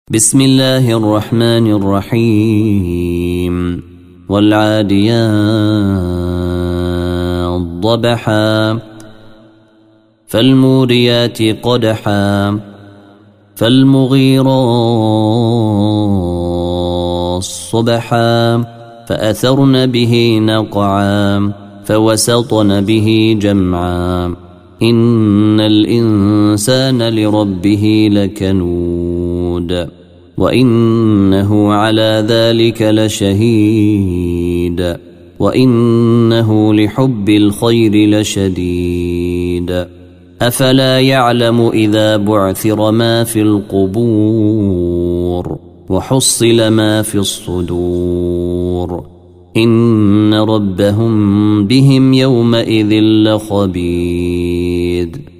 بسم الله الرحمن الرحيم والعاديات ضبحا فالموريات قدحا فالمغيرات صبحا فأثرن به نقعا فوسطن به جمعا إن الإنسان لربه لكنود وإنه على ذلك لشهيد وإنه لحب الخير لشديد أفلا يعلم إذا بعثر ما في القبور وحصل ما في الصدور إن ربهم بهم يومئذ لخبير